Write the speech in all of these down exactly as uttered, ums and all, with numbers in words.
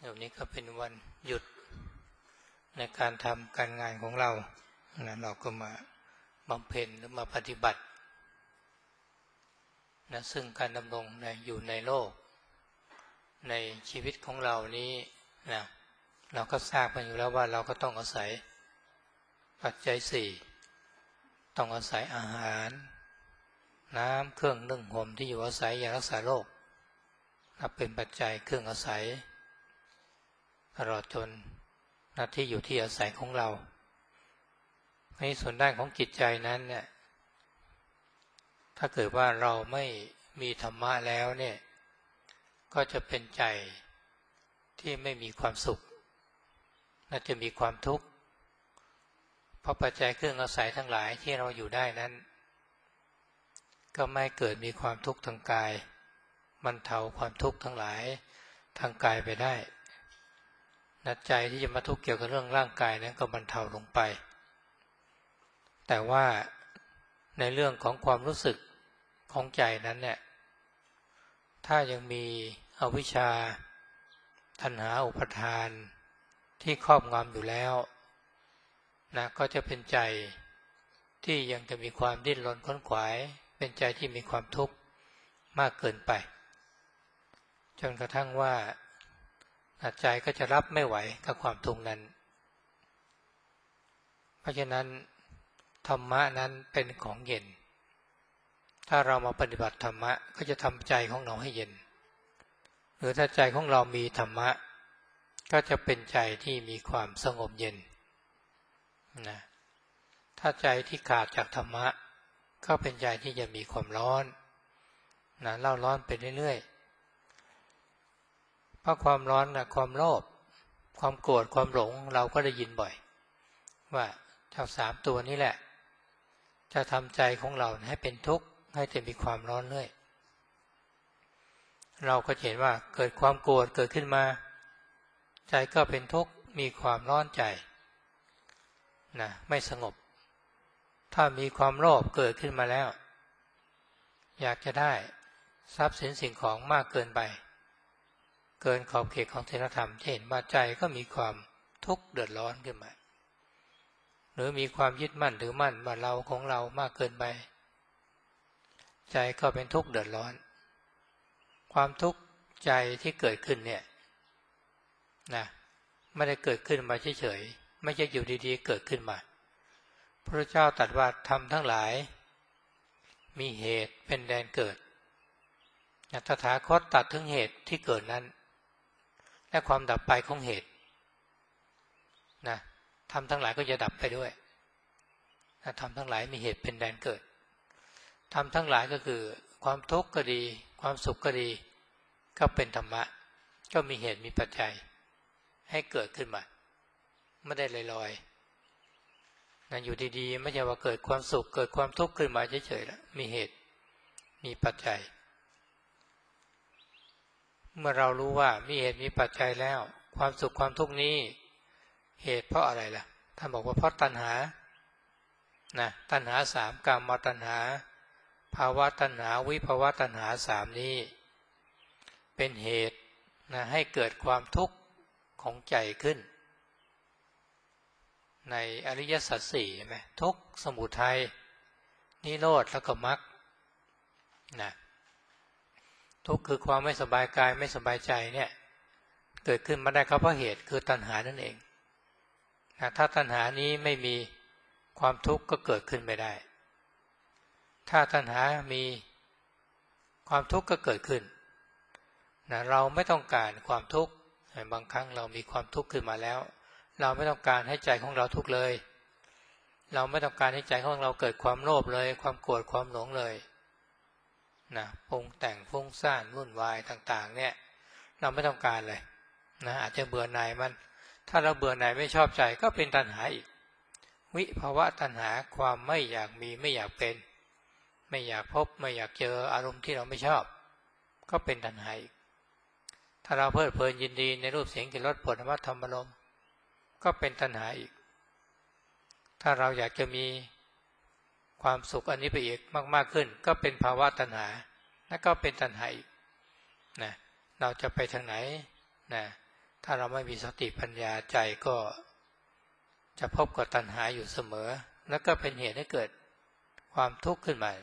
เดี๋ยวนี้ก็เป็นวันหยุดในการทำการงานของเรานะเราก็มาบำเพ็ญหรือมาปฏิบัตินะซึ่งการดำรงในอยู่ในโลกในชีวิตของเรานี้นะเราก็ทราบกันอยู่แล้วว่าเราก็ต้องอาศัยปัจจัยสี่ต้องอาศัยอาหารน้ำเครื่องนึ่งห่มที่อยู่อาศัยยารักษาโรคนับเป็นปัจจัยเครื่องอาศัยตลอดจนหน้าที่อยู่ที่อาศัยของเราในส่วนด้านของจิตใจนั้นเนี่ยถ้าเกิดว่าเราไม่มีธรรมะแล้วเนี่ยก็จะเป็นใจที่ไม่มีความสุขน่าจะมีความทุกข์เพราะปัจจัยเครื่องอาศัยทั้งหลายที่เราอยู่ได้นั้นก็ไม่เกิดมีความทุกข์ทางกายบรรเทาความทุกข์ทั้งหลายทางกายไปได้นัดใจที่จะมาทุกข์เกี่ยวกับเรื่องร่างกายนั้นก็บรรเทาลงไปแต่ว่าในเรื่องของความรู้สึกของใจนั้นเนี่ยถ้ายังมีอวิชชาตัณหาอุปาทานที่ครอบงำอยู่แล้วนะก็จะเป็นใจที่ยังจะมีความดิ้นรนขวนขวายเป็นใจที่มีความทุกข์มากเกินไปจนกระทั่งว่าใจก็จะรับไม่ไหวกับความทุกข์นั้นเพราะฉะนั้นธรรมะนั้นเป็นของเย็นถ้าเรามาปฏิบัติธรรมะก็จะทำใจของเราให้เย็นหรือถ้าใจของเรามีธรรมะก็จะเป็นใจที่มีความสงบเย็นนะถ้าใจที่ขาดจากธรรมะก็เป็นใจที่จะมีความร้อนนะเล่าร้อนไปเรื่อยๆเพราะความร้อนนะความโลภความโกรธความหลงเราก็ได้ยินบ่อยว่าเจ้าสามตัวนี้แหละจะทำใจของเราให้เป็นทุกข์ให้จะมีความร้อนเรื่อยเราก็เห็นว่าเกิดความโกรธเกิดขึ้นมาใจก็เป็นทุกข์มีความร้อนใจนะไม่สงบถ้ามีความโลภเกิดขึ้นมาแล้วอยากจะได้ทรัพย์สินสิ่งของมากเกินไปเกินขอบเขตของศีลธรรมจะเห็นว่าใจก็มีความทุกข์เดือดร้อนขึ้นมาหรือมีความยึดมั่นถือมั่นว่าเราของเรามากเกินไปใจก็เป็นทุกข์เดือดร้อนความทุกข์ใจที่เกิดขึ้นเนี่ยนะไม่ได้เกิดขึ้นมาเฉยๆไม่ใช่อยู่ดีๆเกิดขึ้นมาพระเจ้าตรัสว่าธรรมทั้งหลายมีเหตุเป็นแดนเกิดตถาคตตรัสถึงเหตุที่เกิดนั้นและความดับไปของเหตุนะธรรมทั้งหลายก็จะดับไปด้วยธรรมทั้งหลายมีเหตุเป็นแดนเกิดธรรมทั้งหลายก็คือความทุกข์ก็ดีความสุขก็ดีก็เป็นธรรมะก็มีเหตุมีปัจจัยให้เกิดขึ้นมาไม่ได้ลอยๆนะอยู่ดีๆไม่ใช่ว่าเกิดความสุขเกิดความทุกข์ขึ้นมาเฉยๆแล้วมีเหตุมีปัจจัยเมื่อเรารู้ว่ามีเหตุมีปัจจัยแล้วความสุขความทุกข์นี้เหตุเพราะอะไรล่ะท่านบอกว่าเพราะตัณหานะตัณหาสามกามตัณหาภาวะตัณหาวิภาวะตัณหาสามนี้เป็นเหตุนะให้เกิดความทุกข์ของใจขึ้นในอริยสัจสี่ใช่ไหมทุกข์สมุทัยนิโรธแล้วก็มรรคนะทุกข์คือความไม่สบายกายไม่สบายใจเนี่ยเกิดขึ้นมาได้ก็เพราะเหตุคือตัณหานั่นเองนะถ้าตัณหานี้ไม่มีความทุกข์ก็เกิดขึ้นไม่ได้ถ้าตัณหามีความทุกข์ก็เกิดขึ้นนะเราไม่ต้องการความทุกข์บางครั้งเรามีความทุกข์ขึ้นมาแล้วเราไม่ต้องการให้ใจของเราทุกข์เลยเราไม่ต้องการให้ใจของเราเกิดความโลภเลยความโกรธความหลงเลยนะปรุงแต่งฟุ้งซ่านวุ่นวายต่างๆเนี่ยเราไม่ต้องการเลยนะอาจจะเบื่อหน่ายมันถ้าเราเบื่อหน่ายไม่ชอบใจก็เป็นตัณหาอีกวิภาวะตัณหาความไม่อยากมีไม่อยากเป็นไม่อยากพบไม่อยากเจออารมณ์ที่เราไม่ชอบก็เป็นตัณหาอีกถ้าเราเพลิดเพลินยินดีในรูปเสียงกลิ่นรสผลธรรมารมณ์ก็เป็นตัณหาอีกถ้าเราอยากจะมีความสุขอันนี้ไปอีกมากๆขึ้นก็เป็นภาวะตัณหาและก็เป็นตัณหาอีกนะเราจะไปทางไหนนะถ้าเราไม่มีสติปัญญาใจก็จะพบกับตัณหาอยู่เสมอแล้วก็เป็นเหตุให้เกิดความทุกข์ขึ้นมา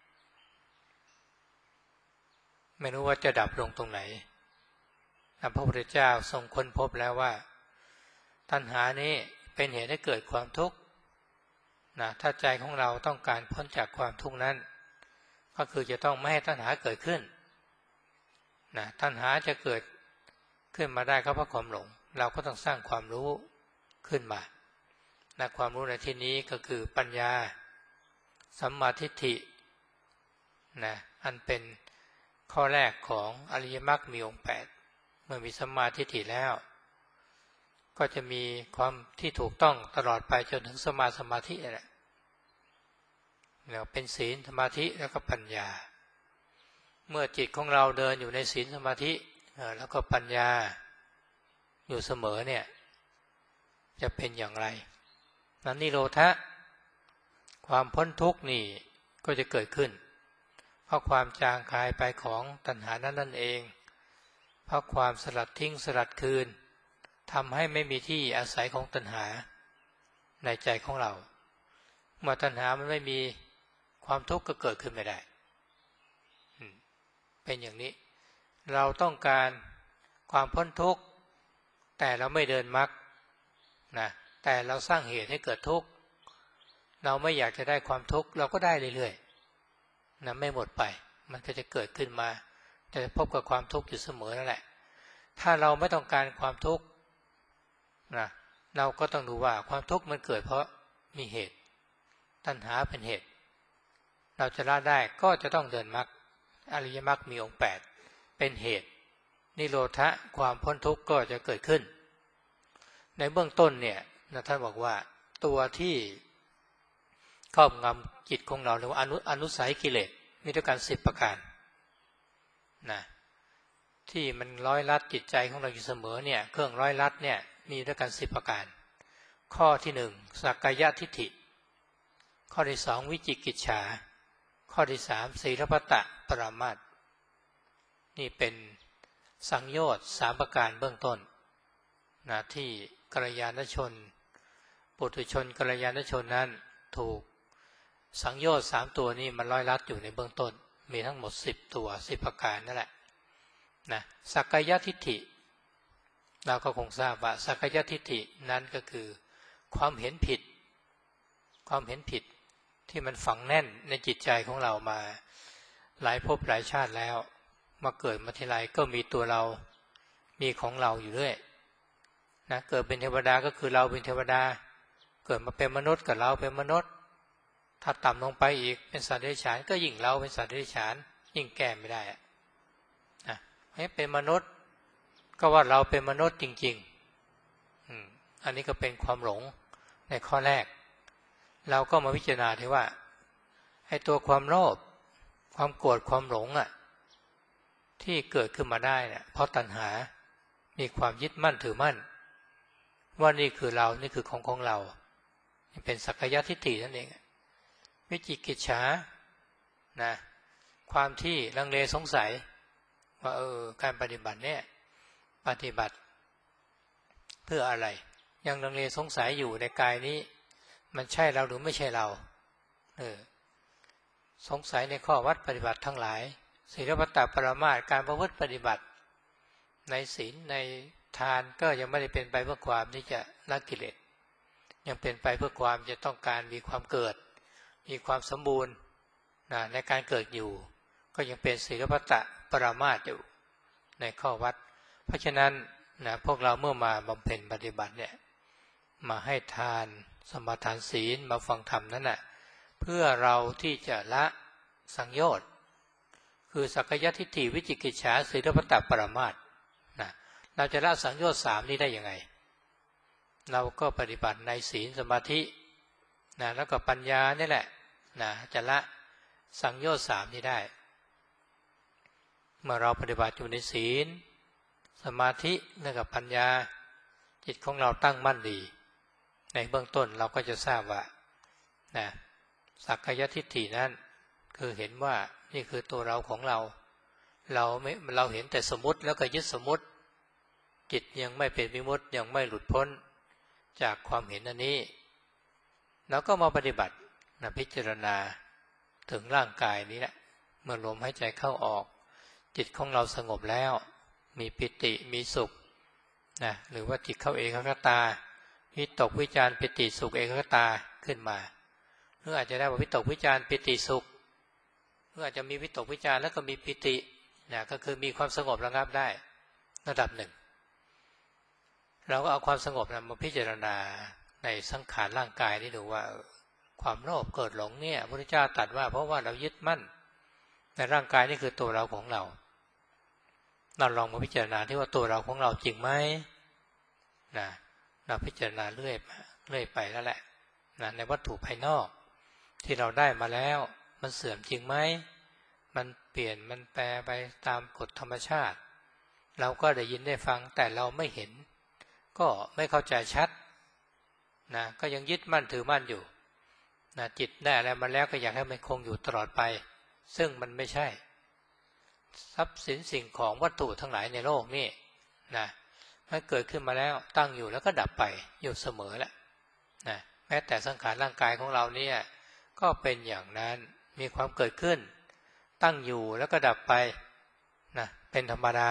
ไม่รู้ว่าจะดับลงตรงไหนพระพุทธเจ้าทรงค้นพบแล้วว่าตัณหานี้เป็นเหตุให้เกิดความทุกข์นะถ้าใจของเราต้องการพ้นจากความทุกข์นั้นก็คือจะต้องไม่ให้ตัณหาเกิดขึ้นนะตัณหาจะเกิดขึ้นมาได้ก็เพราะความหลงเราก็ต้องสร้างความรู้ขึ้นมานะความรู้ในที่นี้ก็คือปัญญาสัมมาทิฏฐินะอันเป็นข้อแรกของอริยมรรคมีองค์แปดเมื่อมีสัมมาทิฏฐิแล้วก็จะมีความที่ถูกต้องตลอดไปจนถึงสมาสมาธิแหละแล้วเป็นศีลสมาธิแล้วก็ปัญญาเมื่อจิตของเราเดินอยู่ในศีลสมาธิแล้วก็ปัญญาอยู่เสมอเนี่ยจะเป็นอย่างไรนั้นนิโรธะความพ้นทุกข์นี่ก็จะเกิดขึ้นเพราะความจางคลายไปของตัณหานั้นนั่นเองเพราะความสลัดทิ้งสลัดคืนทำให้ไม่มีที่อาศัยของตัณหาในใจของเราเมื่อตัณหามันไม่มีความทุกข์ก็เกิดขึ้นไม่ได้เป็นอย่างนี้เราต้องการความพ้นทุกข์แต่เราไม่เดินมรรคนะแต่เราสร้างเหตุให้เกิดทุกข์เราไม่อยากจะได้ความทุกข์เราก็ได้เรื่อยๆนะไม่หมดไปมันก็จะเกิดขึ้นมาจะพบกับความทุกข์อยู่เสมอนั่นแหละถ้าเราไม่ต้องการความทุกข์นะเราก็ต้องดูว่าความทุกข์มันเกิดเพราะมีเหตุตัณหาเป็นเหตุเราจะละได้ก็จะต้องเดินมรรคอริยมรรคมีองค์แปดเป็นเหตุนิโรธะความพ้นทุกข์ก็จะเกิดขึ้นในเบื้องต้นเนี่ยนะท่านบอกว่าตัวที่ครอบงำจิตของเราเรียกว่าอนุอนุสัยกิเลสมีด้วยกันสิบประการนะที่มันร้อยลัดจิตใจของเราอยู่เสมอเนี่ยเครื่องร้อยลัดเนี่ยมีด้วยกันสิบประการข้อที่หนึ่งสักกายทิฏฐิข้อที่สองวิจิกิจฉาข้อที่สามศีลพัตตปรามาสนี่เป็นสังโยชน์สามประการเบื้องต้นนะที่กัลยาณชนปุถุชนกัลยาณชนนั้นถูกสังโยชน์สามตัวนี้มันร้อยลัดอยู่ในเบื้องต้นมีทั้งหมดสิบตัวสิบประการนั่นแหละนะสักกายทิฏฐิเราก็คงทราบว่าสักกายทิฏฐินั้นก็คือความเห็นผิดความเห็นผิดที่มันฝังแน่นในจิตใจของเรามาหลายภพหลายชาติแล้วมาเกิดมาทีไรก็มีตัวเรามีของเราอยู่เรื่อยนะเกิดเป็นเทวดาก็คือเราเป็นเทวดาเกิดมาเป็นมนุษย์กับเราเป็นมนุษย์ถ้าต่ำลงไปอีกเป็นสัตว์เดรัจฉานก็ยิ่งเราเป็นสัตว์เดรัจฉานยิ่งแก้ไม่ได้นะให้เป็นมนุษย์ก็ว่าเราเป็นมนุษย์จริงๆอืมอันนี้ก็เป็นความหลงในข้อแรกเราก็มาพิจารณาที่ว่าให้ตัวความโลภความโกรธความหลงอ่ะที่เกิดขึ้นมาได้เนี่ยเพราะตัณหามีความยึดมั่นถือมั่นว่านี่คือเรานี่คือของของเรานี่เป็นสักกายทิฏฐินั่นเองวิจิกิจฉานะความที่ลังเลสงสัยว่าเออการปฏิบัติเนี่ยปฏิบัติเพื่ออะไรยังลังเลสงสัยอยู่ในกายนี้มันใช่เราหรือไม่ใช่เราเออสงสัยในข้อวัดปฏิบัติทั้งหลายศีลพัตตปรามาสการประพฤติปฏิบัติในศีลในทานก็ยังไม่ได้เป็นไปเพื่อความที่จะละกิเลสยังเป็นไปเพื่อความจะต้องการมีความเกิดมีความสมบูรณ์นะในการเกิดอยู่ก็ยังเป็นศีลพัตตปรามาสอยู่ในข้อวัดเพราะฉะนั้นนะพวกเราเมื่อมาบำเพ็ญปฏิบัติเนี่ยมาให้ทานสมาทานศีลมาฟังธรรมนั่นน่ะเพื่อเราที่จะละสังโยชน์คือสักกายทิฏฐิวิจิกิจฉาศีลพัตตปรามาสนะเราจะละสังโยชน์สามนี้ได้ยังไงเราก็ปฏิบัติในศีลสมาธินะแล้วก็ปัญญานี่แหละนะจะละสังโยชน์สามนี้ได้เมื่อเราปฏิบัติอยู่ในศีลสมาธิและกับปัญญาจิตของเราตั้งมั่นดีในเบื้องต้นเราก็จะทราบว่านะสักกายทิฏฐินั้นคือเห็นว่านี่คือตัวเราของเราเราไม่เราเห็นแต่สมมติแล้วก็ยึดสมมติจิตยังไม่เป็นวิมุตติยังไม่หลุดพ้นจากความเห็นอันนี้เราก็มาปฏิบัตินะพิจารณาถึงร่างกายนี้แหละเมื่อลมหายใจเข้าออกจิตของเราสงบแล้วมีปิติมีสุขนะหรือว่าจิตเข้าเอกคตาวิตกวิจารปิติสุขเอกคตาขึ้นมาหรืออาจจะได้ว่าวิตกวิจารปิติสุขหรืออาจจะมีวิตกวิจารแล้วก็มีปิตินะก็คือมีความสงบระงับได้ระดับหนึ่งเราก็เอาความสงบนะมาพิจารณาในสังขารร่างกายนี่ดูว่าความโลภเกิดหลงเนี่ยพระพุทธเจ้าตรัสว่าเพราะว่าเรายึดมั่นในร่างกายนี่คือตัวเราของเราเราลองมาพิจารณาที่ว่าตัวเราของเราจริงไหมนะเราพิจารณาเรื่อยเรื่อยไปแล้วแหละนะในวัตถุภายนอกที่เราได้มาแล้วมันเสื่อมจริงไหมมันเปลี่ยนมันแปรไปตามกฎธรรมชาติเราก็ได้ยินได้ฟังแต่เราไม่เห็นก็ไม่เข้าใจชัดนะก็ยังยึดมั่นถือมั่นอยู่นะจิตได้อะไรมาแล้วก็อยากให้มันคงอยู่ตลอดไปซึ่งมันไม่ใช่ทรัพย์สินสิ่งของวัตถุทั้งหลายในโลกนี่นะมันเกิดขึ้นมาแล้วตั้งอยู่แล้วก็ดับไปอยู่เสมอแหละนะแม้แต่สังขารร่างกายของเราเนี่ยก็เป็นอย่างนั้นมีความเกิดขึ้นตั้งอยู่แล้วก็ดับไปนะเป็นธรรมดา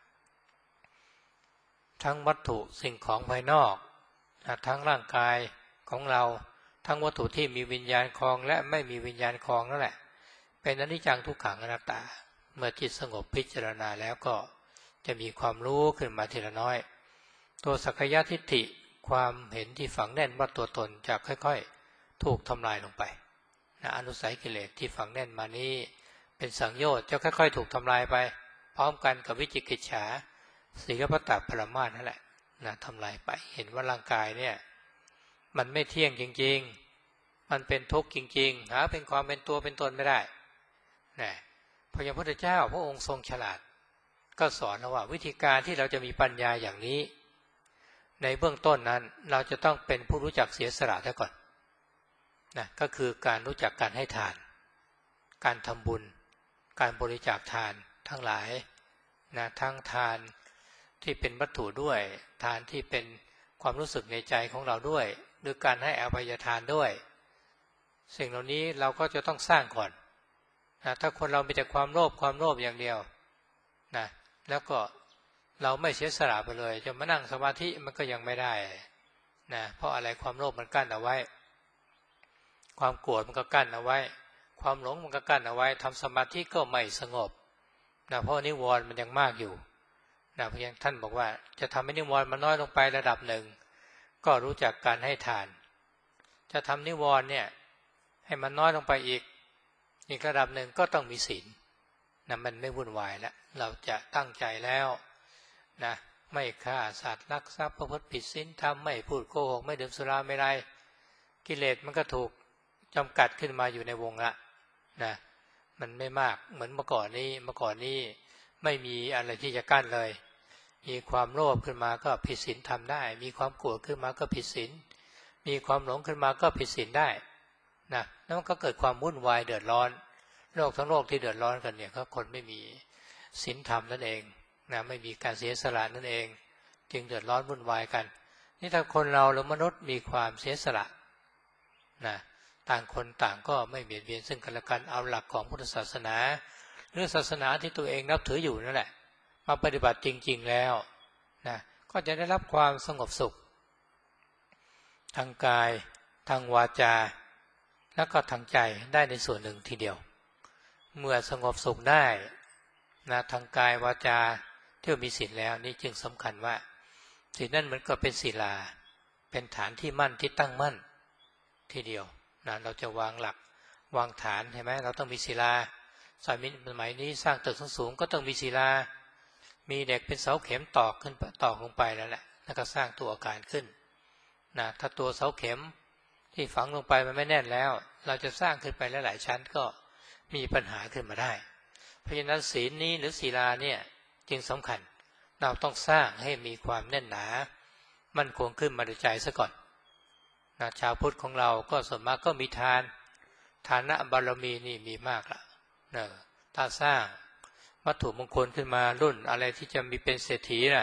ทั้งวัตถุสิ่งของภายนอกนะทั้งร่างกายของเราทั้งวัตถุที่มีวิญญาณครองและไม่มีวิญญาณครองนั่นแหละเป็นอนิจจังทุกขังอนัตตาเมื่อจิตสงบพิจารณาแล้วก็จะมีความรู้ขึ้นมาทีละน้อยตัวสักกายทิฏฐิความเห็นที่ฝังแน่นว่าตัวตนจะค่อยๆถูกทำลายลงไปนะอนุสัยกิเลสที่ฝังแน่นมานี้เป็นสังโยชน์จะค่อยๆถูกทำลายไปพร้อมกันกับวิจิกิจฉาสีลปตปรมาสนั่นแหละนะทำลายไปเห็นว่าร่างกายเนี่ยมันไม่เที่ยงจริงๆมันเป็นทุกข์จริงๆหาเป็นความเป็นตัวเป็นตนไม่ได้นะพระพุทธเจ้าพระองค์ทรงฉลาดก็สอนเราว่าวิธีการที่เราจะมีปัญญาอย่างนี้ในเบื้องต้นนั้นเราจะต้องเป็นผู้รู้จักเสียสละซะก่อนนะก็คือการรู้จักการให้ทานการทำบุญการบริจาคทานทั้งหลายนะทั้งทานที่เป็นวัตถุด้วยทานที่เป็นความรู้สึกในใจของเราด้วยหรือการให้อภัยทานด้วยสิ่งเหล่านี้เราก็จะต้องสร้างก่อนนะถ้าคนเรามีแต่ความโลภความโลภอย่างเดียวนะแล้วก็เราไม่เสียสละไปเลยจะมานั่งสมาธิมันก็ยังไม่ได้นะเพราะอะไรความโลภมันกั้นเอาไว้ความโกรธมันก็กั้นเอาไว้ความหลงมันก็กั้นเอาไว้ทำสมาธิก็ไม่สงบนะเพราะนิวรณ์มันยังมากอยู่นะเพราะอย่างท่านบอกว่าจะทำให้นิวรณ์มันน้อยลงไประดับหนึ่งก็รู้จักการให้ทานจะทำนิวรณ์เนี่ยให้มันน้อยลงไปอีกอีกระดับหนึ่งก็ต้องมีศีลนะมันไม่วุ่นวายแล้วเราจะตั้งใจแล้วนะไม่ฆ่าสัตว์ลักทรัพย์ประพฤติผิดศีลธรรมไม่พูดโกหกไม่ดื่มสุราไม่ไรกิเลสมันก็ถูกจำกัดขึ้นมาอยู่ในวงละนะมันไม่มากเหมือนเมื่อก่อนนี้เมื่อก่อนนี้ไม่มีอะไรที่จะกั้นเลยมีความโลภขึ้นมาก็ผิดศีลทำได้มีความโกรธขึ้นมาก็ผิดศีลมีความหลงขึ้นมาก็ผิดศีลได้นะแล้วมันก็เกิดความวุ่นวายเดือดร้อนโลกทั้งโลกที่เดือดร้อนกันเนี่ยก็คนไม่มีศีลธรรมนั่นเองนะไม่มีการเสียสละนั่นเองจึงเดือดร้อนวุ่นวายกันนี่ถ้าคนเราหรือมนุษย์มีความเสียสละนะต่างคนต่างก็ไม่เบียดเบียนซึ่งกันและกันเอาหลักของพุทธศาสนาหรือศาสนาที่ตัวเองนับถืออยู่นั่นแหละมาปฏิบัติจริงๆแล้วนะก็จะได้รับความสงบสุขทางกายทางวาจาแล้วก็ทางใจได้ในส่วนหนึ่งทีเดียวเมื่อสงบสุขได้นะทางกายวาจาที่มีศีลแล้วนี่จึงสำคัญว่าศีลนั่นมันก็เป็นศีลาเป็นฐานที่มั่นที่ตั้งมั่นทีเดียวนะเราจะวางหลักวางฐานใช่ไหมเราต้องมีศีลาสมัยนี้สร้างตึกสูงๆก็ต้องมีศีลามีเด็กเป็นเสาเข็มตอกขึ้นตอกลงไปแล้วแหละแล้วก็สร้างตัวอาการขึ้นนะถ้าตัวเสาเข็มที่ฝังลงไปมันไม่แน่นแล้วเราจะสร้างขึ้นไปหลายๆชั้นก็มีปัญหาขึ้นมาได้เพราะฉะนั้นศีลนี้หรือศีลาเนี่ยจึงสำคัญเราต้องสร้างให้มีความแน่นหนามั่นคงขึ้นมาในใจซะก่อนนะชาวพุทธของเราก็ส่วนมากก็มีทานฐานะบารมีนี่มีมากละนะถ้าสร้างวัตถุมงคลขึ้นมารุ่นอะไรที่จะมีเป็นเศรษฐีน่ะ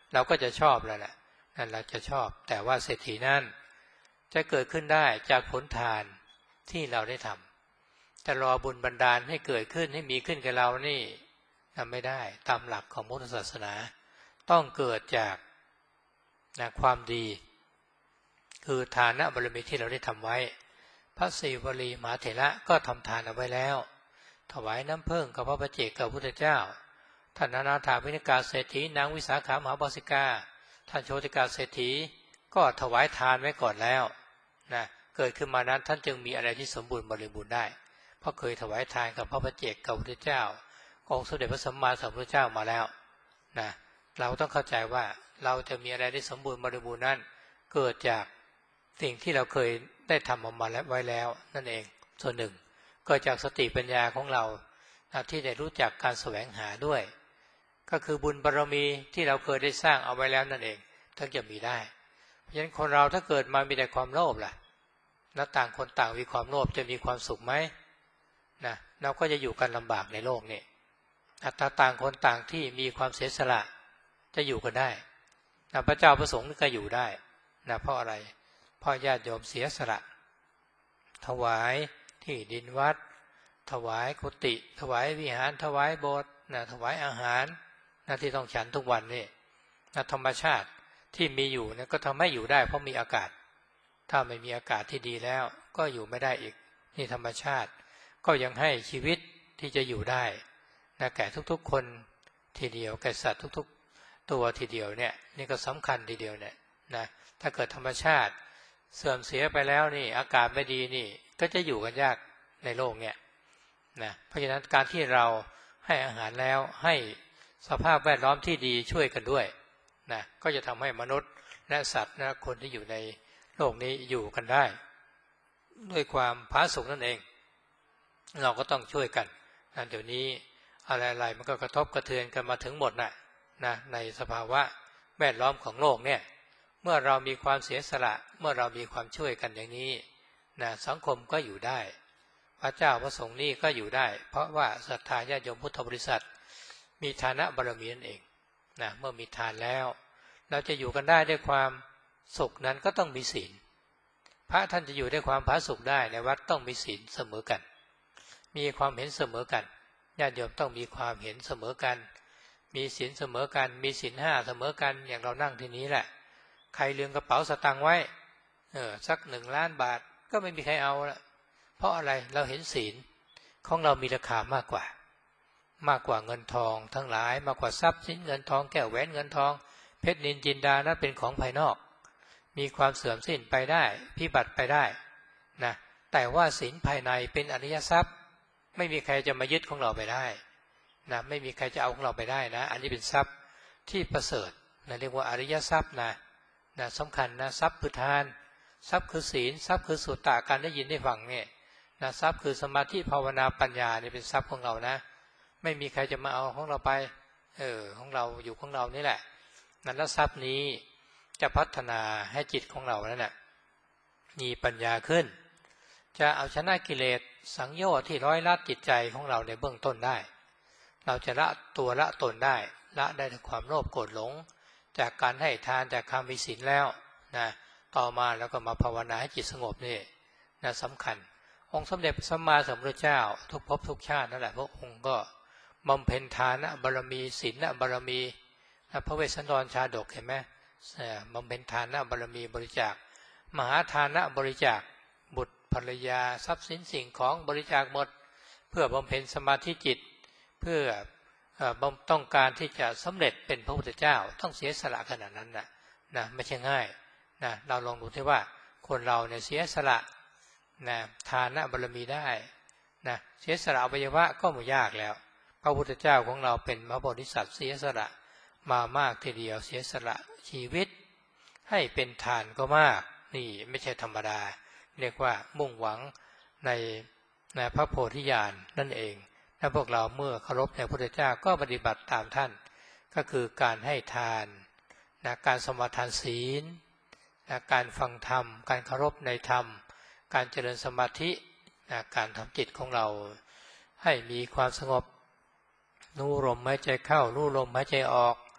เราก็จะชอบแล้วแหละนั่นเราจะชอบแต่ว่าเศรษฐีนั้นจะเกิดขึ้นได้จากผลทานที่เราได้ทำจะรอบุญบันดาลให้เกิดขึ้นให้มีขึ้นกับเรานี่ทำไม่ได้ตามหลักของพุทธศาสนาต้องเกิดจากนะความดีคือทานบารมีที่เราได้ทำไว้พระศิวลีมหาเถระก็ทำทานเอาไว้แล้วถวายน้ำผึ้งกับพระปัจเจกกับพระพุทธเจ้าท่านอนาถาวินิกาเศรษฐีนางวิสาขามหาบาสิกาท่านโชติกาเศรษฐีก็ถวายทานไว้ก่อนแล้วนะเกิดขึ้นมานั้นท่านจึงมีอะไรที่สมบูรณ์บริบูรณ์ได้เพราะเคยถวายทานกับพระปัจเจกกับพระพุทธเจ้าองค์สมเด็จพระสัมมาสัมพุทธเจ้ามาแล้วนะเราต้องเข้าใจว่าเราจะมีอะไรที่สมบูรณ์บริบูรณ์นั้นเกิดจากสิ่งที่เราเคยได้ทำออกมาแล้วไว้แล้วนั่นเองส่วนหนึ่งเกิดจากสติปัญญาของเราที่ได้รู้จักการแสวงหาด้วยก็คือบุญบารมีที่เราเคยได้สร้างเอาไว้แล้วนั่นเองถึงจะมีได้เพราะฉะนั้นคนเราถ้าเกิดมามีแต่ความโลภล่ะแล้วต่างคนต่างมีความโลภจะมีความสุขไหมนะเราก็จะอยู่กันลำบากในโลกนี้ถ้าต่างคนต่างที่มีความเสียสละจะอยู่กันได้นะพระเจ้าประสงค์ก็อยู่ได้นะเพราะอะไรเพราะญาติโยมเสียสละถวายที่ดินวัดถวายกุฏิถวายวิหารถวายโบสถ์นะถวายอาหารนะที่ต้องฉันทุกวันนี่นะธรรมชาติที่มีอยู่นะก็ทำให้อยู่ได้เพราะมีอากาศถ้าไม่มีอากาศที่ดีแล้วก็อยู่ไม่ได้อีกนี่ธรรมชาติก็ยังให้ชีวิตที่จะอยู่ได้นะแก่ทุกๆคนทีเดียวแก่สัตว์ทุกๆตัวทีเดียวเนี่ยนี่ก็สำคัญทีเดียวเนี่ยนะถ้าเกิดธรรมชาติเสื่อมเสียไปแล้วนี่อากาศไม่ดีนี่ก็จะอยู่กันยากในโลกเนี่ยนะเพราะฉะนั้นการที่เราให้อาหารแล้วให้สภาพแวดล้อมที่ดีช่วยกันด้วยนะก็จะทำให้มนุษย์และสัตว์และคนที่อยู่ในโลกนี้อยู่กันได้ด้วยความผาสุกนั่นเองเราก็ต้องช่วยกันนะเดี๋ยวนี้อะไรๆมันก็กระทบกระเทือนกันมาถึงหมดนะนะในสภาวะแวดล้อมของโลกเนี่ยเมื่อเรามีความเสียสละเมื่อเรามีความช่วยกันอย่างนี้นะสังคมก็อยู่ได้พระเจ้าพระสงฆ์นี่ก็อยู่ได้เพราะว่าศรัทธาญาติโยมพุทธบริษัทมีฐานะบารมีนั่นเองนะเมื่อมีทานแล้วเราจะอยู่กันได้ด้วยความสุขนั้นก็ต้องมีศีลพระท่านจะอยู่ด้วยความผาสุกได้ในวัดต้องมีศีลเสมอกันมีความเห็นเสมอกันญาติโยมต้องมีความเห็นเสมอกันมีศีลเสมอกันมีศีลห้าเสมอกันอย่างเรานั่งที่นี้แหละใครลืมกระเป๋าสตางค์ไว้เออสักหนึ่งล้านบาทก็ไม่มีใครเอาละเพราะอะไรเราเห็นศีลของเรามีราคามากกว่ามากกว่าเงินทองทั้งหลายมากกว่าทรัพย์สินเงินทองแก้วแหวนเงินทองเพชรนิลจินดานั้นเป็นของภายนอกมีความเสื่อมสิ้นไปได้พิบัติไปได้นะแต่ว่าศีลภายในเป็นอริยทรัพย์ไม่มีใครจะมายึดของเราไปได้นะไม่มีใครจะเอาของเราไปได้นะอันนี้เป็นทรัพย์ที่ประเสริฐนะเรียกว่าอริยทรัพย์นะนะสำคัญนะทรัพย์คือทานทรัพย์คือศีลทรัพย์คือสุตตะการได้ยินได้ฟังเนี่ยนะทรัพย์คือสมาธิภาวนาปัญญาเนี่ยเป็นทรัพย์ของเรานะไม่มีใครจะมาเอาของเราไปเออของเราอยู่ของเรานี่แหละนั้นแล้วทรัพย์นี้จะพัฒนาให้จิตของเรานั่นแหละมีปัญญาขึ้นจะเอาชนะกิเลสสังโยชน์ที่ร้อยลัดจิตใจของเราในเบื้องต้นได้เราจะละตัวละตนได้ละได้จากความโลภโกรธหลงจากการให้ทานจากคำมีศีลแล้วนะต่อมาแล้วก็มาภาวนาให้จิตสงบนี่นะสำคัญองค์สมเด็จพระสัมมาสัมพุทธเจ้าทุกภพทุกชาตินั่นแหละพระองค์ก็บำเพ็ญทานบารมีศีลบารมีพระเวสสันดรชาดกเห็นไหมบำเพ็ญทานบารมีบริจาคมหาทานบริจาคบุตรภรรยาทรัพย์สินสิ่งของบริจาคหมดเพื่อบำเพ็ญสมาธิจิตเพื่อต้องการที่จะสำเร็จเป็นพระพุทธเจ้าต้องเสียสละขนาดนั้นนะนะไม่ใช่ง่ายนะเราลองดูที่ว่าคนเราเนี่ยเสียสละนะทานบารมีได้นะเสียสละอวัยวะก็ไม่ยากแล้วพระพุทธเจ้าของเราเป็นพระโพธิสัตว์เสียสละมามากทีเดียวเสียสละชีวิตให้เป็นทานก็มากนี่ไม่ใช่ธรรมดาเรียกว่ามุ่งหวังในในพระโพธิญาณนั่นเองถ้าพวกเราเมื่อเคารพในพระพุทธเจ้าก็ปฏิบัติตามท่านก็คือการให้ทานนะการสมาทานศีลนะการฟังธรรมการเคารพในธรรมการเจริญสมาธินะการทำจิตของเราให้มีความสงบรู้ลมหายใจเข้ารู้ลมหายใจออก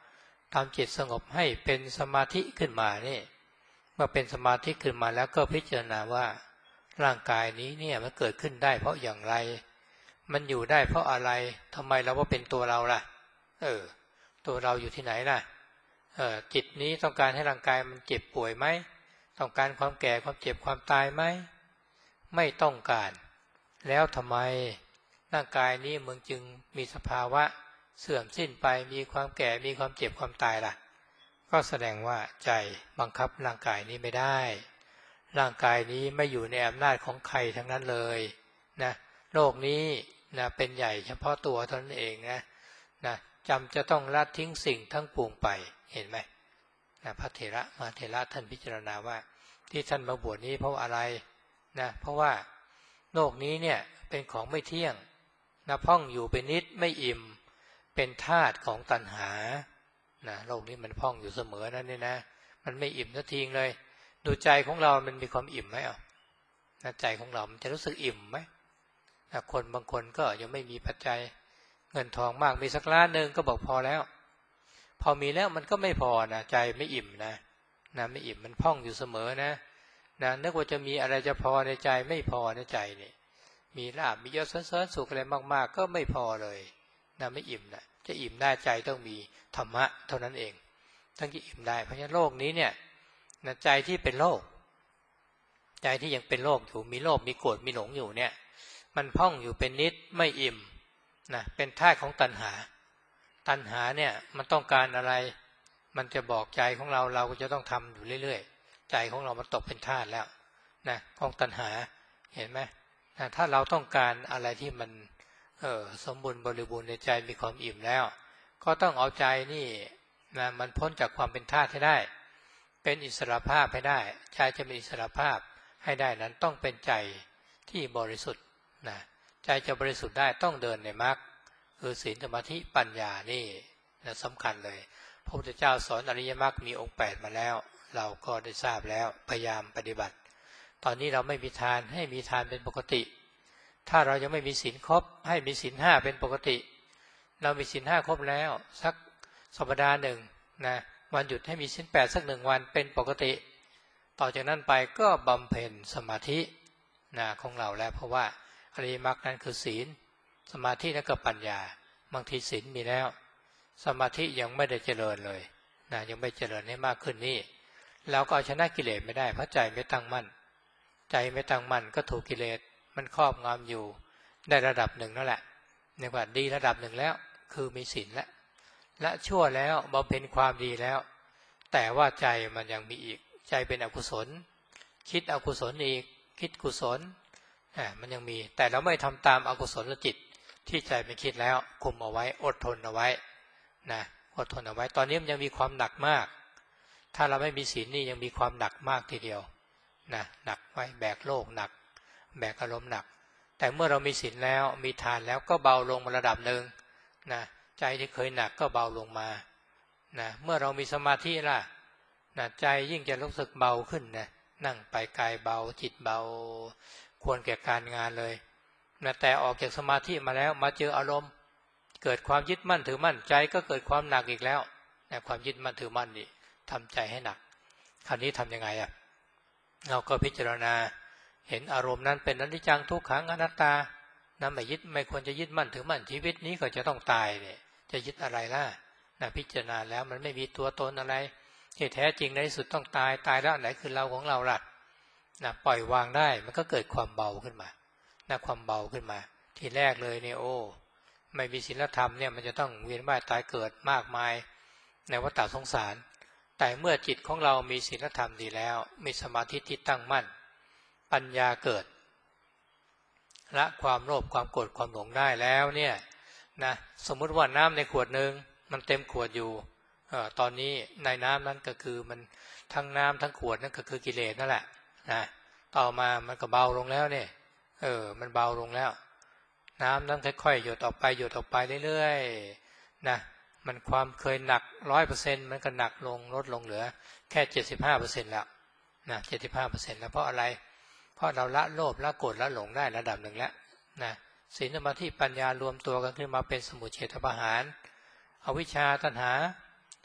ทำจิตสงบให้เป็นสมาธิขึ้นมานี่เมื่อเป็นสมาธิขึ้นมาแล้วก็พิจารณาว่าร่างกายนี้เนี่ยมันเกิดขึ้นได้เพราะอย่างไรมันอยู่ได้เพราะอะไรทำไมเราว่าเป็นตัวเราล่ะเออตัวเราอยู่ที่ไหนล่ะเออจิตนี้ต้องการให้ร่างกายมันเจ็บป่วยไหมต้องการความแก่ความเจ็บความตายไหมไม่ต้องการแล้วทำไมร่างกายนี้มึงจึงมีสภาวะเสื่อมสิ้นไปมีความแก่มีความเจ็บความตายล่ะก็แสดงว่าใจบังคับร่างกายนี้ไม่ได้ร่างกายนี้ไม่อยู่ในอำนาจของใครทั้งนั้นเลยนะโลกนี้นะเป็นใหญ่เฉพาะตัวตนเองนะนะจำจะต้องละทิ้งสิ่งทั้งปวงไปเห็นไหมนะพระเถระมหาเถระท่านพิจารณาว่าที่ท่านมาบวชนี้เพราะอะไรนะเพราะว่าโลกนี้เนี่ยเป็นของไม่เที่ยงนะพ่องอยู่เป็นนิดไม่อิ่มเป็นธาตุของตัณหานะโลกนี้มันพ่องอยู่เสมอนั่นนี่นะมันไม่อิ่มสักทีเลยดูใจของเรามันมีความอิ่มไหมอ่ะนะใจของเรามันจะรู้สึกอิ่มไหมนะคนบางคนก็ยังไม่มีปัจจัยเงินทองมากมีสักล้านหนึ่งก็บอกพอแล้วพอมีแล้วมันก็ไม่พอนะใจไม่อิ่มนะนะไม่อิ่มมันพ่องอยู่เสมอนะนะนึกว่าจะมีอะไรจะพอในใจไม่พอในใจนี่มีลาภมียศเสริญสุขอะไรมากๆก็ไม่พอเลยนะไม่อิ่มนะจะอิ่มได้ใจต้องมีธรรมะเท่านั้นเองทั้งที่อิ่มได้เพราะฉะนั้นโลกนี้เนี่ยนะใจที่เป็นโลกใจที่ยังเป็นโลกอยู่มีโลภมีโกรธมีหลงอยู่เนี่ยมันพ่องอยู่เป็นนิดไม่อิ่มนะเป็นธาตุของตัณหาตัณหาเนี่ยมันต้องการอะไรมันจะบอกใจของเราเราก็จะต้องทำอยู่เรื่อยๆใจของเรามันตกเป็นธาตุแล้วนะของตัณหาเห็นไหมนะถ้าเราต้องการอะไรที่มันเออสมบูรณ์บริบูรณ์ในใจมีความอิ่มแล้วก็ต้องเอาใจนี่นะมันพ้นจากความเป็นธาตุให้ได้เป็นอิสรภาพให้ได้ใจจะมีอิสรภาพให้ได้นั้นต้องเป็นใจที่บริสุทธิ์นะใจจะบริสุทธิ์ได้ต้องเดินในมรรคคือศีลสมาธิปัญญานี่นะสำคัญเลยพระพุทธเจ้าสอนอริยมรรคมีองค์แปดมาแล้วเราก็ได้ทราบแล้วพยายามปฏิบัติตอนนี้เราไม่มีทานให้มีทานเป็นปกติถ้าเรายังไม่มีศีลครบให้มีศีลห้าเป็นปกติเรามีศีลห้าครบแล้วสักสัปดาห์หนึ่งนะวันหยุดให้มีศีลแปดสักหนึ่งวันเป็นปกติต่อจากนั้นไปก็บำเพ็ญสมาธินะของเราแล้วเพราะว่าอริยมรรคนั้นคือศีลสมาธิและก็ปัญญาบางทีศีลมีแล้วสมาธิยังไม่ได้เจริญเลยนะยังไม่เจริญให้มากขึ้นนี่เราก็เอาชนะกิเลสไม่ได้เพราะใจไม่ตั้งมั่นใจไม่ตั้งมั่นก็ถูกกิเลสมันครอบงำอยู่ได้ระดับหนึ่งนั่นแหละเรียกว่าดีระดับหนึ่งแล้วคือมีศีลแล้วละชั่วแล้วบำเพ็ญความดีแล้วแต่ว่าใจมันยังมีอีกใจเป็นอกุศลคิดอกุศลอีกคิดกุศลอ่ามันยังมีแต่เราไม่ทำตามอกุศลจิตที่ใจมันคิดแล้วคุมเอาไว้อดทนเอาไว้นะอดทนเอาไว้ตอนนี้มันยังมีความหนักมากถ้าเราไม่มีศีลนี่ยังมีความหนักมากทีเดียวนะหนักไว้แบกโลกหนักแบกอารมณ์หนักแต่เมื่อเรามีศีลแล้วมีทานแล้วก็เบาลงมาระดับหนึ่งนะใจที่เคยหนักก็เบาลงมานะเมื่อเรามีสมาธิล่ะนะใจยิ่งจะรู้สึกเบาขึ้นนะนั่งไปกายเบาจิตเบาควรแก่การงานเลยนะแต่ออกจากสมาธิมาแล้วมาเจออารมณ์เกิดความยึดมั่นถือมั่นใจก็เกิดความหนักอีกแล้วนะความยึดมั่นถือมั่นนี่ทำใจให้หนักคราวนี้ทำยังไงอ่ะเราก็พิจารณาเห็นอารมณ์นั้นเป็นอนิจจังทุกขังอนัตตานะไม่ยึดไม่ควรจะยึดมั่นถือมั่นชีวิตนี้ก็จะต้องตายเนี่ยจะยึดอะไรล่ะนะพิจารณาแล้วมันไม่มีตัวตนอะไรที่แท้จริงในที่สุดต้องตายตายแล้วไหนคือเราของเราล่ะนะปล่อยวางได้มันก็เกิดความเบาขึ้นมานะความเบาขึ้นมาทีแรกเลยเนี่ยโอ้ไม่มีศีลธรรมเนี่ยมันจะต้องเวียนว่ายตายเกิดมากมายในวัฏสงสารแต่เมื่อจิตของเรามีศีลธรรมดีแล้วมีสมาธิที่ตั้งมั่นปัญญาเกิดละความโลภความโกรธความหลงได้แล้วเนี่ยนะสมมุติว่าน้ำในขวดหนึ่งมันเต็มขวดอยู่เอ่อตอนนี้ในน้ำนั้นก็คือมันทั้งน้ำทั้งขวดนั่นก็คือกิเลสนั่นแหละนะต่อมามันก็เบาลงแล้วเนี่ยเออมันเบาลงแล้วน้ำนั้นค่อยๆหยดออกไปหยดออกไปเรื่อยๆนะมันความเคยหนัก ร้อยเปอร์เซ็นต์ มันก็หนักลงลดลงเหลือแค่ เจ็ดสิบห้าเปอร์เซ็นต์ แล้วนะ เจ็ดสิบห้าเปอร์เซ็นต์ แล้วเพราะอะไรเพราะเราละโลภละโกรธละหลงได้ระดับหนึ่งแล้วนะศีลสมาธิปัญญารวมตัวกันขึ้นมาเป็นสมุจเฉทประหารอวิชชาตัณหา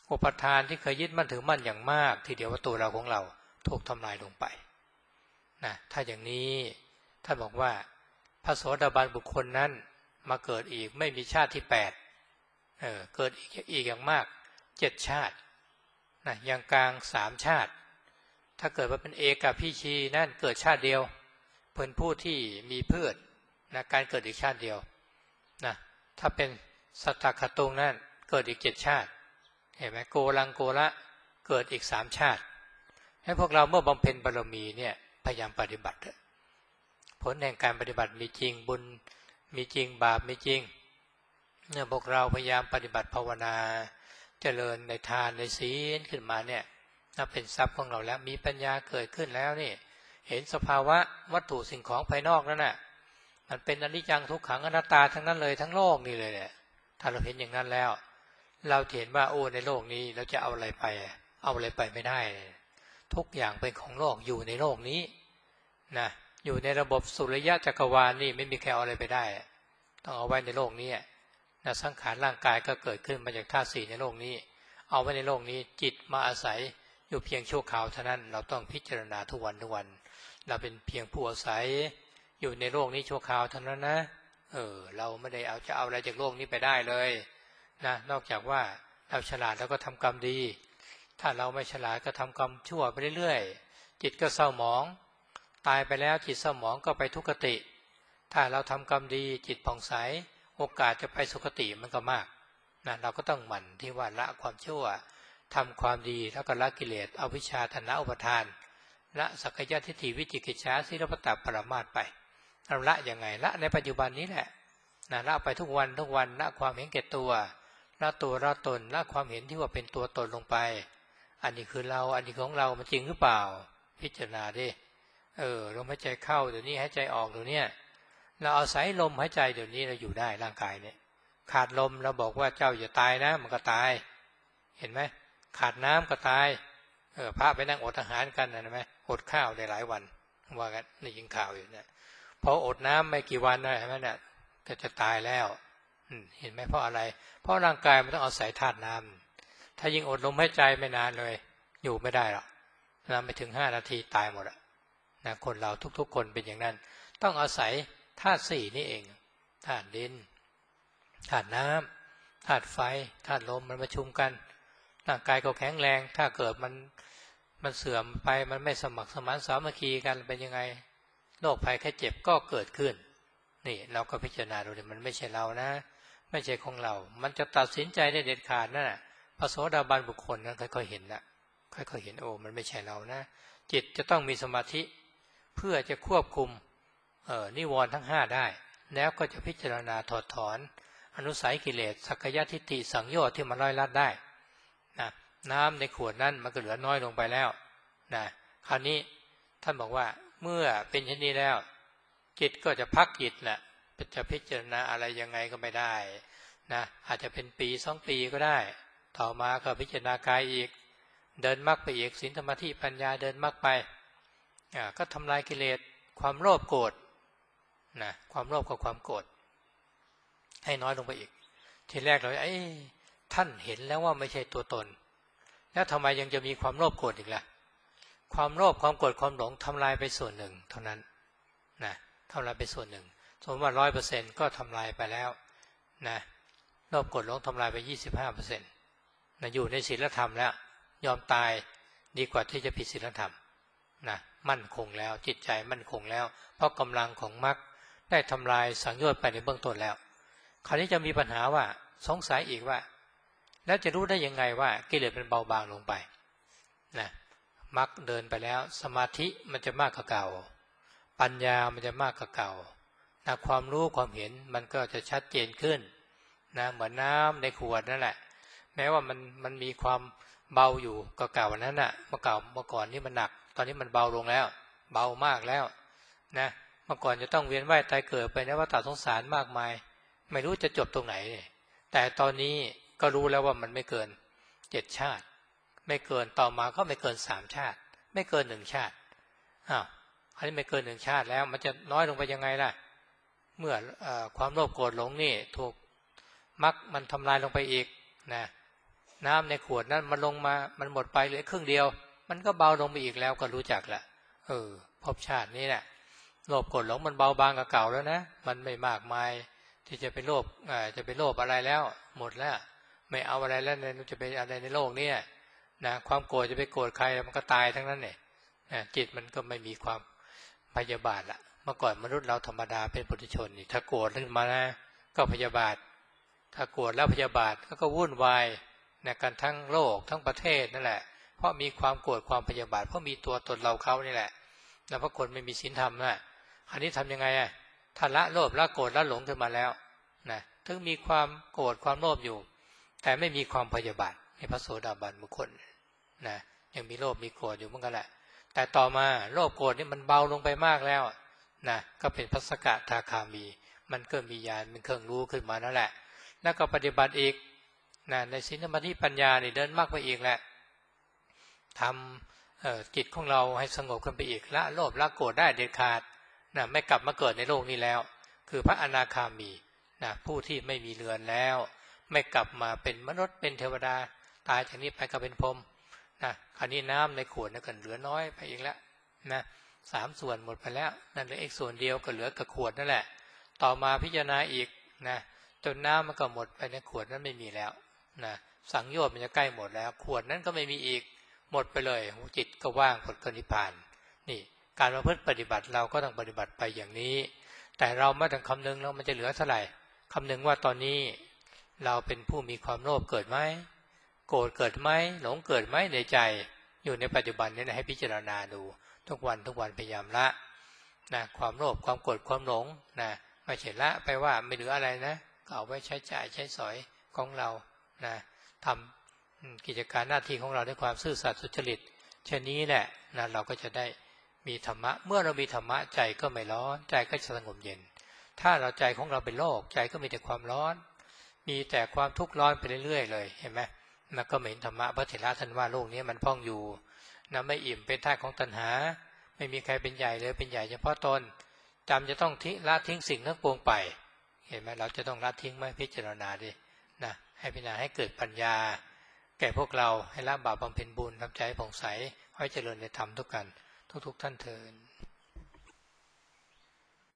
อุปทานที่เคยยึดมั่นถือมั่นอย่างมากทีเดียวว่าตัวเราของเราถูกทำลายลงไปนะถ้าอย่างนี้ท่านบอกว่าพระโสดาบันบุคคลนั้นมาเกิดอีกไม่มีชาติที่แปดเออเกิดอีกอีกอย่างมากเจ็ดชาตินะอย่างกลางสามชาติถ้าเกิดว่าเป็นเอกพีชีนั่นเกิดชาติเดียวเพิ่นผู้ที่มีพืชนะการเกิดอีกชาติเดียวนะถ้าเป็นสัตตคตุงนั่นเกิดอีกเจ็ดชาติเห็นไหมโกลังโกละเกิดอีกสามชาติให้พวกเราเมื่อบำเพ็ญบารมีเนี่ยพยายามปฏิบัติผลแห่งการปฏิบัติมีจริงบุญมีจริงบาปมีจริงเนี่ยพวกเราพยายามปฏิบัติภาวนาเจริญในทานในศีลขึ้นมาเนี่ยน่าเป็นทรัพย์ของเราแล้วมีปัญญาเกิดขึ้นแล้วนี่เห็นสภาวะวัตถุสิ่งของภายนอกนั่นน่ะมันเป็นอนิจจังทุกขังอนัตตาทั้งนั้นเลยทั้งโลกนี่เลยเนี่ยถ้าเราเห็นอย่างนั้นแล้วเราเห็นว่าโอ้ในโลกนี้เราจะเอาอะไรไปเอาอะไรไปไม่ได้ทุกอย่างเป็นของโลกอยู่ในโลกนี้นะอยู่ในระบบสุริยะจักรวาลนี่ไม่มีใครเอาอะไรไปได้ต้องเอาไว้ในโลกนี้นะสังขารร่างกายก็เกิดขึ้นมาจากธาตุสี่ในโลกนี้เอาไว้ในโลกนี้จิตมาอาศัยอยู่เพียงชั่วคราวเท่านั้นเราต้องพิจารณาทุกวันทุกวันเราเป็นเพียงผู้อาศัยอยู่ในโลกนี้ชั่วคราวเท่านั้นนะเออเราไม่ได้เอาจะเอาอะไรจากโลกนี้ไปได้เลยนะนอกจากว่าเราฉลาดแล้วก็ทำกรรมดีถ้าเราไม่ฉลาดก็ทำกรรมชั่วไปเรื่อยๆจิตก็เศร้าหมองตายไปแล้วจิตเศร้าหมองก็ไปทุกขติถ้าเราทำกรรมดีจิตผ่องใสโอกาสจะไปสุคติมันก็มากนะเราก็ต้องหมั่นที่ว่าละความชั่วทำความดีแล้วก็ละกิเลสอวิชชาทัณฑ์อุปทานละสักยะทิฏฐิวิจิกิจฉาศีลปตปรามาสไปเราละยังไงละในปัจจุบันนี้แหละนะละไปทุกวันทุกวันละความเห็นแก่ตัวละตัวละตนละความเห็นที่ว่าเป็นตัวตนลงไปอันนี้คือเราอันนี้ของเรามันจริงหรือเปล่าพิจารณาดิเออลมหายใจเข้าเดี๋ยวนี้หายใจออกเดี๋ยวนี้เราอาศัยลมหายใจเดี๋ยวนี้เราอยู่ได้ร่างกายเนี่ยขาดลมเราบอกว่าเจ้าอย่าตายนะมันก็ตายเห็นไหมขาดน้ำก็ตายเออพระไปนั่งอดอาหารกันนะไหมอดข้าวได้หลายวันว่ากันนี่ยิงข่าวอยู่เนี่ยพออดน้ำไม่กี่วันนะเห็นไหมเนี่ยก็จะตายแล้วเห็นไหมเพราะอะไรเพราะร่างกายมันต้องอาศัยธาตุน้ำถ้ายิ่งอดลมหายใจไม่นานเลยอยู่ไม่ได้หรอกน้ำไปถึงห้านาทีตายหมดอะนะคนเราทุกๆคนเป็นอย่างนั้นต้องอาศัยธาตุสี่นี่เองธาตุดินธาตุน้ำธาตุไฟธาตุลมมันประชุมกันร่างกายก็แข็งแรงถ้าเกิดมันมันเสื่อมไปมันไม่สมัครสมานสามัคคีกันเป็นยังไงโรคภัยแค่เจ็บก็เกิดขึ้นนี่เราก็พิจารณาดูดิมันไม่ใช่เรานะไม่ใช่ของเรามันจะตัดสินใจได้เด็ดขาดนั่นแหละพระโสดาบันบุคคลนั้นค่อยๆเห็นละค่อยๆเห็นโอ้มันไม่ใช่เรานะจิตจะต้องมีสมาธิเพื่อจะควบคุมเอ่อนิวรณ์ทั้งห้าได้แล้วก็จะพิจารณาถอดถอนอนุสัยกิเลสสักยะทิฏฐิสังโยชน์ที่มันลอยลัดได้นะน้ำในขวดนั้นมันก็เหลือน้อยลงไปแล้วนะคราวนี้ท่านบอกว่าเมื่อเป็นเช่นนี้แล้วจิตก็จะพักจิตแหละจะพิจารณาอะไรยังไงก็ไม่ได้นะอาจจะเป็นปีสองปีก็ได้ต่อมาก็พิจารณากายอีกเดินมรรคไปอีกศีลสมาธิปัญญาเดินมรรคไปอ่าก็ทำลายกิเลสความโลภโกรธนะความโลภกับความโกรธให้น้อยลงไปอีกทีแรกเราไอ้ท่านเห็นแล้วว่าไม่ใช่ตัวตนแล้วทำไมยังจะมีความโลภโกรธอีกล่ะความโลภความโกรธความหลงทำลายไปส่วนหนึ่งเท่านั้นนะทำลายไปส่วนหนึ่งสมมติว่าร้อยเปอร์เซ็นต์ก็ทำลายไปแล้วนะโลภโกรธหลงทำลายไปยี่สิบห้าเปอร์เซ็นต์นะอยู่ในศีลธรรมแล้วยอมตายดีกว่าที่จะผิดศีลธรรมนะมั่นคงแล้วจิตใจมั่นคงแล้วเพราะกำลังของมรรคได้ทำลายสังโยชน์ไปในเบื้องต้นแล้วคราวนี้จะมีปัญหาว่าสงสัยอีกว่าแล้วจะรู้ได้ยังไงว่ากิเลสเป็นเบาบางลงไปนะมรรคเดินไปแล้วสมาธิมันจะมากกว่าเก่าปัญญามันจะมากกว่าเก่านะความรู้ความเห็นมันก็จะชัดเจนขึ้นนะเหมือนน้ำในขวดนั่นแหละแม้ว่ามันมันมีความเบาอยู่ก็เก่านั้นน่ะเมื่อเก่าเมื่อก่อนนี่มันหนักตอนนี้มันเบาลงแล้วเบามากแล้วนะเมื่อก่อนจะต้องเวียนว่ายตายเกิดไปในวัฏสงสารมากมายไม่รู้จะจบตรงไหนแต่ตอนนี้ก็รู้แล้วว่ามันไม่เกินเจ็ดชาติไม่เกินต่อมาก็ไม่เกินสามชาติไม่เกินหนึ่งชาติอ้าวอันนี้ไม่เกินหนึ่งชาติแล้วมันจะน้อยลงไปยังไงล่ะเมื่อความโลภโกรธหลงนี่ถูกมรรคมันทำลายลงไปอีกนะน้ำในขวดนั้นมันลงมามันหมดไปเหลือครึ่งเดียวมันก็เบาลงไปอีกแล้วก็รู้จักละเออภพชาตินี้แหละโลภโกรธหลงมันเบาบางกับเก่าแล้วนะมันไม่มากมายที่จะไปโลภอ่าจะไปโลภอะไรแล้วหมดแล้วไม่เอาอะไรแล้วเนี่ยจะไปอะไรในโลกนี้นะความโกรธจะไปโกรธใครมันก็ตายทั้งนั้นเนี่ยจิตมันก็ไม่มีความพยาบาทละเมื่อก่อนมนุษย์เราธรรมดาเป็นปุถุชนนี่ถ้าโกรธขึ้นมานะก็พยาบาทถ้าโกรธแล้วพยาบาทก็วุ่นวายนะกันทั้งโลกทั้งประเทศนั่นแหละเพราะมีความโกรธความพยาบาทเพราะมีตัวตนเราเขานี่แหละแล้วพระคนไม่มีศีลธรรมนะอันนี้ทำยังไงอ่ะถ้าละโลภละโกรธละหลงขึ้นมาแล้วนะถึงมีความโกรธความโลภอยู่แต่ไม่มีความพยาบาทในพระโสดาบันบุคคลนะยังมีโลภมีโกรธอยู่เหมือนกันแหละแต่ต่อมาโลภโกรธนี่มันเบาลงไปมากแล้วนะก็เป็นพระสกทาคามีมันก็มีญาณเป็นเครื่องรู้ขึ้นมานั่นแหละแล้วก็ปฏิบัติอีกนะในศีลสมาธิปัญญานี่เดินมากไปอีกแหละทำจิตของเราให้สงบขึ้นไปอีกละโลภละโกรธได้เด็ดขาดนะไม่กลับมาเกิดในโลกนี้แล้วคือพระอนาคามีนะผู้ที่ไม่มีเรือนแล้วไม่กลับมาเป็นมนุษย์เป็นเทวดาตายจากนี้ไปก็เป็นพรหมนะคราวนี้น้ำในขวดก็เหลือน้อยไปอีกแล้วนะสามส่วนหมดไปแล้วนั่นเหลืออีกส่วนเดียวก็เหลือกับขวดนั่นแหละต่อมาพิจารณาอีกนะจนน้ำมันก็หมดไปในขวดนั้นไม่มีแล้วนะสังโยชน์มันจะใกล้หมดแล้วขวดนั้นก็ไม่มีอีกหมดไปเลยจิตก็ว่างผลก็นิพพานนี่การประพฤติปฏิบัติเราก็ต้องปฏิบัติไปอย่างนี้แต่เราไม่ต้องคำนึงแล้วมันจะเหลือเท่าไหร่คำนึงว่าตอนนี้เราเป็นผู้มีความโลภเกิดไหมโกรธเกิดไหมหลงเกิดไหมในใจอยู่ในปัจจุบันนี้นะให้พิจารณาดูทุกวันทุกวันพยายามละนะความโลภความโกรธความหลงนะไม่ใช่ละไปว่าไม่เหลืออะไรนะก็เอาไว้ใช้จ่ายใช้สอยของเรานะทำกิจการหน้าที่ของเราด้วยความซื่อสัตย์สุจริตเช่นนี้แหละนะเราก็จะได้มีธรรมะเมื่อเรามีธรรมะใจก็ไม่ร้อนใจก็สงบเย็นถ้าเราใจของเราเป็นโลกใจก็มีแต่ความร้อนมีแต่ความทุกข์ร้อนไปเรื่อยๆเลยเห็นไหมมันก็ไม่เห็นธรรมะพระเถระท่านว่าโลกนี้มันพองอยู่นะไม่อิ่มเป็นธาตุของตัณหาไม่มีใครเป็นใหญ่เลยเป็นใหญ่เฉพาะตนจำจะต้องทิ้งละทิ้งสิ่งทั้งปวงไปเห็นไหมเราจะต้องละทิ้งไหมพิจารณาดินะให้พิจารณาให้เกิดปัญญาแก่พวกเราให้ละบาปบำเพ็ญบุญทำใจผ่องใสให้เจริญในธรรมทุกกันทุกๆท่านเทอญ